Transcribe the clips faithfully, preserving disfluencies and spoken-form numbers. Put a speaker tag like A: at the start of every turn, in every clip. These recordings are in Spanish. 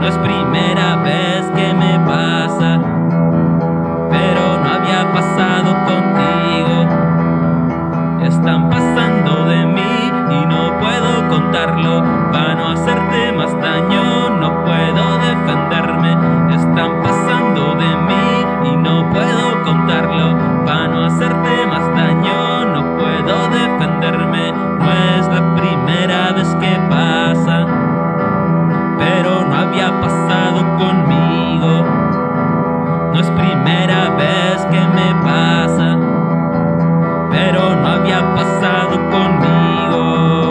A: No es primera vez que me pasa, pero no había pasado contigo. Están pasando de mí y no puedo contarlo. Para no hacerte más daño, no puedo defenderme. Están pasando de mí y no puedo contarlo. Para no hacerte más daño, no puedo defenderme. No es la primera vez que pasa, pero no había pasado conmigo. No es primera vez que me pasa, pero no había pasado conmigo.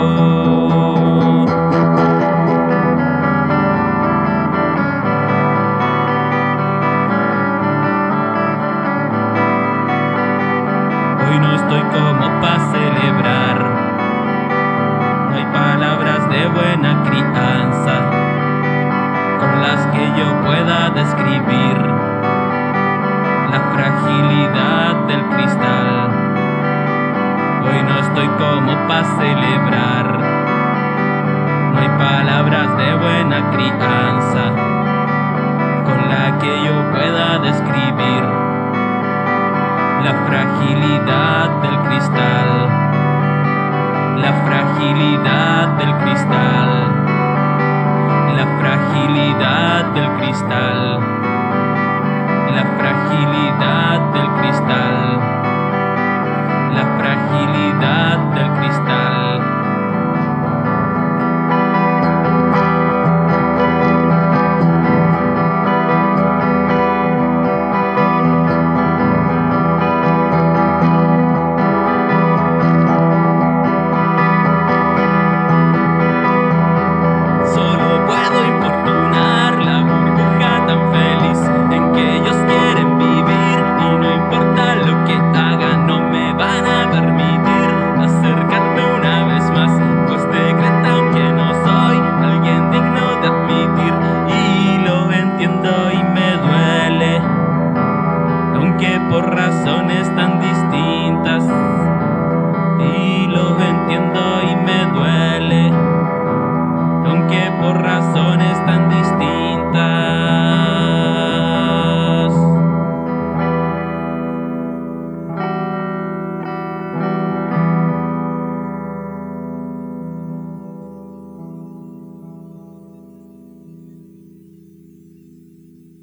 A: Hoy no estoy como para celebrar, no hay palabras de buena crianza con las que yo pueda describir la fragilidad del cristal. Hoy no estoy como para celebrar, no hay palabras de buena crianza con la que yo pueda describir la fragilidad del cristal, la fragilidad del cristal, la fragilidad del cristal, la fragilidad